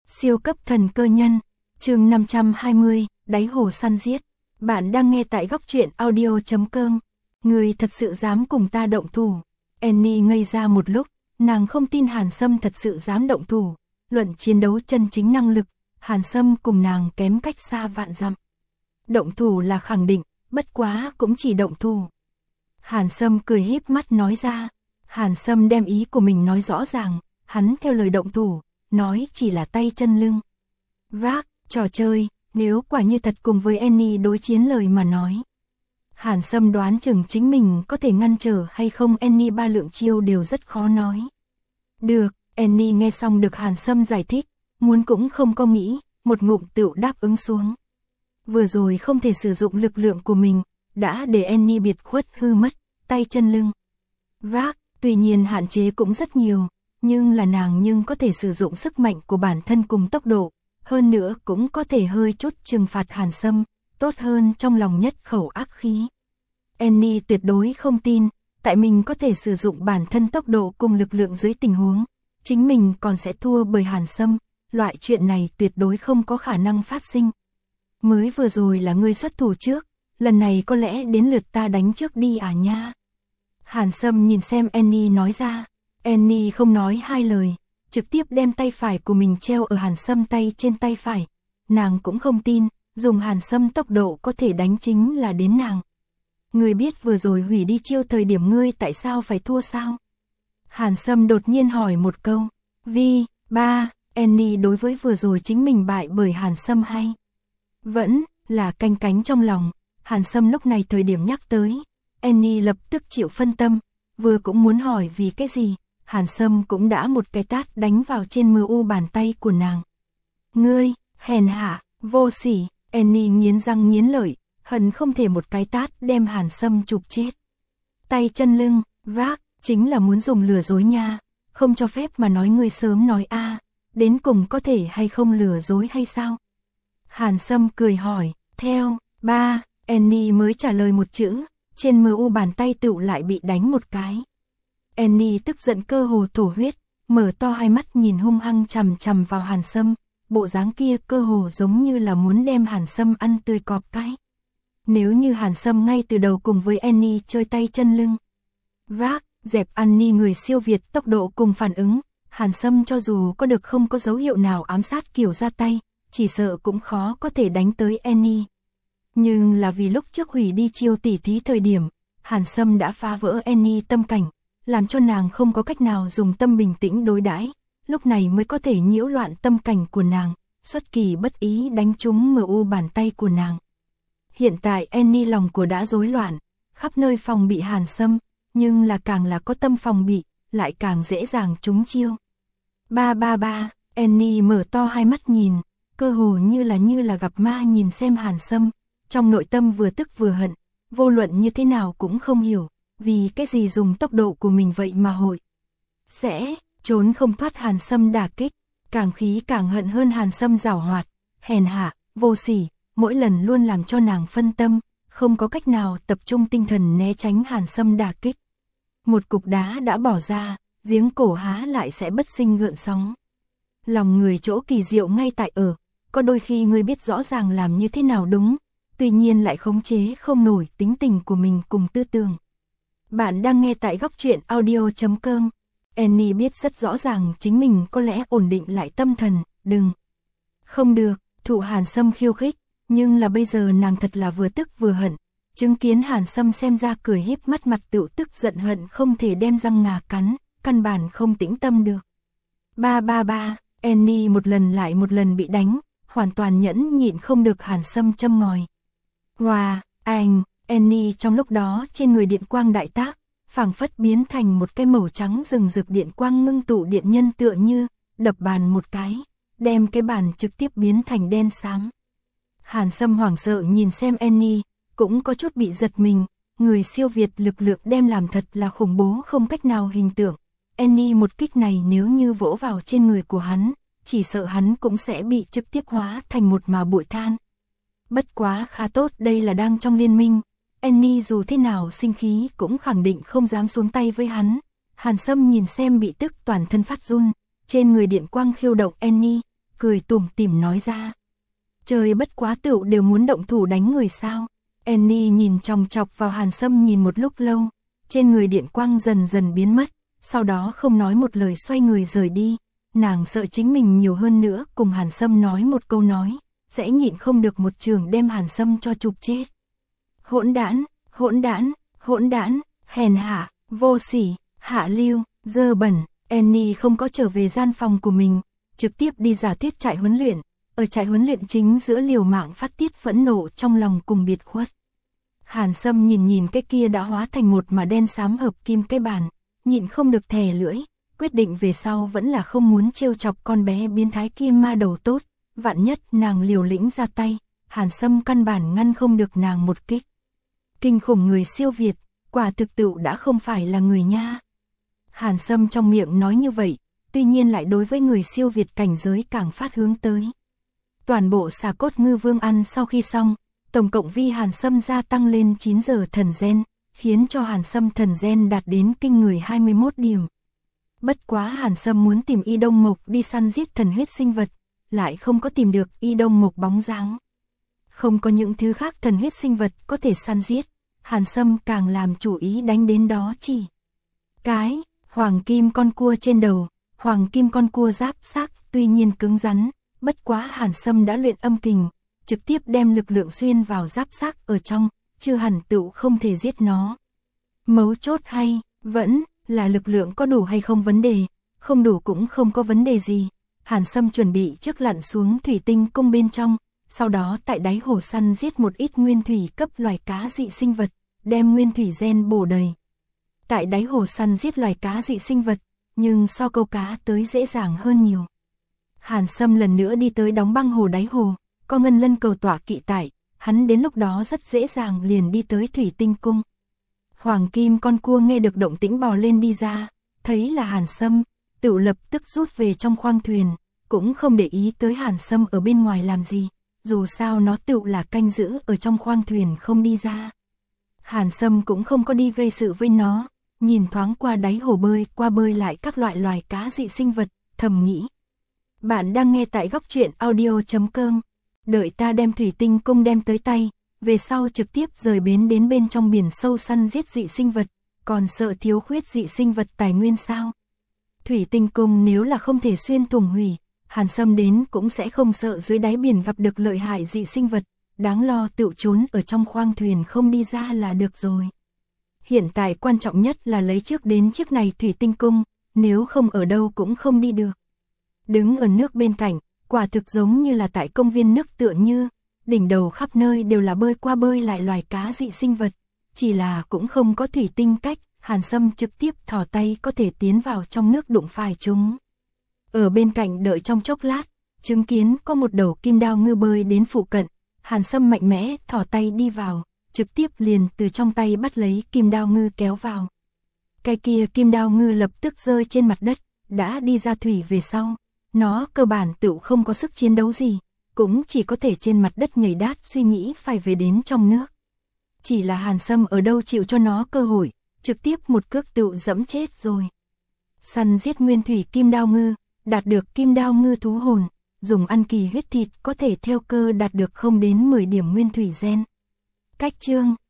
Siêu cấp thần cơ nhân, chương 520, đáy hồ săn giết. Bạn đang nghe tại góc truyện audio.com. Người thật sự dám cùng ta động thủ. Annie ngây ra một lúc, nàng không tin Hàn Sâm thật sự dám động thủ. Luận chiến đấu chân chính năng lực, Hàn Sâm cùng nàng kém cách xa vạn dặm. Động thủ là khẳng định, bất quá cũng chỉ động thủ. Hàn Sâm cười híp mắt nói ra. Hàn Sâm đem ý của mình nói rõ ràng, hắn theo lời động thủ, nói chỉ là tay chân lưng. Vác, trò chơi, nếu quả như thật cùng với Annie đối chiến lời mà nói. Hàn Sâm đoán chừng chính mình có thể ngăn trở hay không Annie ba lượng chiêu đều rất khó nói. Được, Annie nghe xong được Hàn Sâm giải thích, muốn cũng không có nghĩ, một ngụm tựu đáp ứng xuống. Vừa rồi không thể sử dụng lực lượng của mình, đã để Annie biệt khuất hư mất, tay chân lưng. Vác, tuy nhiên hạn chế cũng rất nhiều, nhưng là nàng nhưng có thể sử dụng sức mạnh của bản thân cùng tốc độ, hơn nữa cũng có thể hơi chút trừng phạt Hàn Sâm, tốt hơn trong lòng nhất khẩu ác khí. Annie tuyệt đối không tin, tại mình có thể sử dụng bản thân tốc độ cùng lực lượng dưới tình huống, chính mình còn sẽ thua bởi Hàn Sâm, loại chuyện này tuyệt đối không có khả năng phát sinh. Mới vừa rồi là ngươi xuất thủ trước, lần này có lẽ đến lượt ta đánh trước đi à nha. Hàn Sâm nhìn xem Annie nói ra. Annie không nói hai lời, trực tiếp đem tay phải của mình treo ở Hàn Sâm tay trên tay phải. Nàng cũng không tin, dùng Hàn Sâm tốc độ có thể đánh chính là đến nàng. Ngươi biết vừa rồi hủy đi chiêu thời điểm ngươi tại sao phải thua sao? Hàn Sâm đột nhiên hỏi một câu. Vì, ba, Annie đối với vừa rồi chính mình bại bởi Hàn Sâm hay? Vẫn là canh cánh trong lòng, Hàn Sâm lúc này thời điểm nhắc tới. Annie lập tức chịu phân tâm, vừa cũng muốn hỏi vì cái gì, Hàn Sâm cũng đã một cái tát đánh vào trên mu bàn tay của nàng. Ngươi, hèn hạ, vô sỉ, Annie nghiến răng nghiến lợi, hận không thể một cái tát đem Hàn Sâm chụp chết. Tay chân lưng, vác, chính là muốn dùng lừa dối nha, không cho phép mà nói ngươi sớm nói a, đến cùng có thể hay không lừa dối hay sao? Hàn Sâm cười hỏi, theo, ba, Annie mới trả lời một chữ. Trên mu bàn tay tựu lại bị đánh một cái. Annie tức giận cơ hồ thổ huyết, mở to hai mắt nhìn hung hăng chằm chằm vào Hàn Sâm, bộ dáng kia cơ hồ giống như là muốn đem Hàn Sâm ăn tươi cọp cái. Nếu như Hàn Sâm ngay từ đầu cùng với Annie chơi tay chân lưng, vác, dẹp Annie người siêu việt tốc độ cùng phản ứng, Hàn Sâm cho dù có được không có dấu hiệu nào ám sát kiểu ra tay, chỉ sợ cũng khó có thể đánh tới Annie. Nhưng là vì lúc trước hủy đi chiêu tỉ thí thời điểm, Hàn Sâm đã phá vỡ Annie tâm cảnh, làm cho nàng không có cách nào dùng tâm bình tĩnh đối đãi, lúc này mới có thể nhiễu loạn tâm cảnh của nàng, xuất kỳ bất ý đánh trúng mu bàn tay của nàng. Hiện tại Annie lòng của đã rối loạn, khắp nơi phòng bị Hàn Sâm, nhưng là càng là có tâm phòng bị, lại càng dễ dàng trúng chiêu. Ba, Annie mở to hai mắt nhìn, cơ hồ như là gặp ma nhìn xem Hàn Sâm. Trong nội tâm vừa tức vừa hận, vô luận như thế nào cũng không hiểu, vì cái gì dùng tốc độ của mình vậy mà hội. Sẽ, trốn không thoát Hàn Sâm đả kích, càng khí càng hận hơn Hàn Sâm giảo hoạt, hèn hạ, vô sỉ, mỗi lần luôn làm cho nàng phân tâm, không có cách nào tập trung tinh thần né tránh Hàn Sâm đả kích. Một cục đá đã bỏ ra, giếng cổ há lại sẽ bất sinh gợn sóng. Lòng người chỗ kỳ diệu ngay tại ở, có đôi khi ngươi biết rõ ràng làm như thế nào đúng, tuy nhiên lại khống chế không nổi tính tình của mình cùng tư tưởng. Bạn đang nghe tại góc truyện audio.com. Annie biết rất rõ ràng chính mình có lẽ ổn định lại tâm thần, đừng. Không được, thụ Hàn Sâm khiêu khích, nhưng là bây giờ nàng thật là vừa tức vừa hận. Chứng kiến Hàn Sâm xem ra cười híp mắt mặt tựu tức giận hận không thể đem răng ngà cắn, căn bản không tĩnh tâm được. Ba, Annie một lần lại một lần bị đánh, hoàn toàn nhẫn nhịn không được Hàn Sâm châm ngòi. Wow, Annie trong lúc đó trên người điện quang đại tác, phảng phất biến thành một cái màu trắng rừng rực điện quang ngưng tụ điện nhân tựa như, đập bàn một cái, đem cái bàn trực tiếp biến thành đen xám. Hàn Sâm hoảng sợ nhìn xem Annie, cũng có chút bị giật mình, người siêu việt lực lượng đem làm thật là khủng bố không cách nào hình tượng. Annie một kích này nếu như vỗ vào trên người của hắn, chỉ sợ hắn cũng sẽ bị trực tiếp hóa thành một mả bụi than. Bất quá khá tốt đây là đang trong liên minh, Annie dù thế nào sinh khí cũng khẳng định không dám xuống tay với hắn. Hàn Sâm nhìn xem bị tức toàn thân phát run, trên người điện quang khiêu động Annie, cười tủm tỉm nói ra. Trời bất quá tựu đều muốn động thủ đánh người sao? Annie nhìn chòng chọc vào Hàn Sâm nhìn một lúc lâu, trên người điện quang dần dần biến mất, sau đó không nói một lời xoay người rời đi. Nàng sợ chính mình nhiều hơn nữa cùng Hàn Sâm nói một câu nói, sẽ nhịn không được một trường đem Hàn Sâm cho chụp chết. Hỗn đản, hỗn đản, hỗn đản, hèn hạ, vô sỉ, hạ lưu, dơ bẩn. Annie không có trở về gian phòng của mình, trực tiếp đi giả thuyết trại huấn luyện. Ở trại huấn luyện chính giữa liều mạng phát tiết phẫn nộ trong lòng cùng biệt khuất. Hàn Sâm nhìn cái kia đã hóa thành một mà đen xám hợp kim cái bàn, nhịn không được thè lưỡi, quyết định về sau vẫn là không muốn trêu chọc con bé biến thái kia ma đầu tốt, vạn nhất nàng liều lĩnh ra tay, Hàn Sâm căn bản ngăn không được nàng một kích. Kinh khủng người siêu việt, quả thực tựu đã không phải là người nha. Hàn Sâm trong miệng nói như vậy, tuy nhiên lại đối với người siêu việt cảnh giới càng phát hướng tới. Toàn bộ xà cốt ngư vương ăn sau khi xong, tổng cộng vi Hàn Sâm gia tăng lên 9 giờ thần gen, khiến cho Hàn Sâm thần gen đạt đến kinh người 21 điểm. Bất quá Hàn Sâm muốn tìm Y Đông Mộc đi săn giết thần huyết sinh vật, lại không có tìm được Y Đông Mộc bóng dáng. Không có những thứ khác thần huyết sinh vật có thể săn giết, Hàn Sâm càng làm chủ ý đánh đến đó chỉ. Cái, hoàng kim con cua trên đầu, hoàng kim con cua giáp xác tuy nhiên cứng rắn, bất quá Hàn Sâm đã luyện âm kình, trực tiếp đem lực lượng xuyên vào giáp xác ở trong, chưa hẳn tựu không thể giết nó. Mấu chốt hay, vẫn là lực lượng có đủ hay không vấn đề, không đủ cũng không có vấn đề gì. Hàn Sâm chuẩn bị trước lặn xuống thủy tinh cung bên trong, sau đó tại đáy hồ săn giết một ít nguyên thủy cấp loài cá dị sinh vật, đem nguyên thủy gen bổ đầy. Tại đáy hồ săn giết loài cá dị sinh vật, nhưng so câu cá tới dễ dàng hơn nhiều. Hàn Sâm lần nữa đi tới đóng băng hồ đáy hồ, có ngân lân cầu tỏa kỵ tại, hắn đến lúc đó rất dễ dàng liền đi tới thủy tinh cung. Hoàng kim con cua nghe được động tĩnh bò lên đi ra, thấy là Hàn Sâm, tự lập tức rút về trong khoang thuyền, cũng không để ý tới Hàn Sâm ở bên ngoài làm gì, dù sao nó tự là canh giữ ở trong khoang thuyền không đi ra. Hàn Sâm cũng không có đi gây sự với nó, nhìn thoáng qua đáy hồ bơi qua bơi lại các loại loài cá dị sinh vật, thầm nghĩ. Bạn đang nghe tại góc truyện audio.com, đợi ta đem thủy tinh cung đem tới tay, về sau trực tiếp rời bến đến bên trong biển sâu săn giết dị sinh vật, còn sợ thiếu khuyết dị sinh vật tài nguyên sao? Thủy tinh cung nếu là không thể xuyên thủng hủy, Hàn Sâm đến cũng sẽ không sợ dưới đáy biển gặp được lợi hại dị sinh vật, đáng lo tự trốn ở trong khoang thuyền không đi ra là được rồi. Hiện tại quan trọng nhất là lấy trước đến chiếc này thủy tinh cung, nếu không ở đâu cũng không đi được. Đứng ở nước bên cạnh, quả thực giống như là tại công viên nước tựa như, đỉnh đầu khắp nơi đều là bơi qua bơi lại loài cá dị sinh vật, chỉ là cũng không có thủy tinh cách, Hàn Sâm trực tiếp thò tay có thể tiến vào trong nước đụng phải chúng. Ở bên cạnh đợi trong chốc lát, chứng kiến có một đầu kim đao ngư bơi đến phụ cận, Hàn Sâm mạnh mẽ thò tay đi vào, trực tiếp liền từ trong tay bắt lấy kim đao ngư kéo vào. Cái kia kim đao ngư lập tức rơi trên mặt đất, đã đi ra thủy về sau, nó cơ bản tự không có sức chiến đấu gì, cũng chỉ có thể trên mặt đất nhảy đát suy nghĩ phải về đến trong nước. Chỉ là Hàn Sâm ở đâu chịu cho nó cơ hội, trực tiếp một cước tự dẫm chết rồi. Săn giết nguyên thủy kim đao ngư, đạt được kim đao ngư thú hồn, dùng ăn kỳ huyết thịt có thể theo cơ đạt được không đến 10 điểm nguyên thủy gen. Cách chương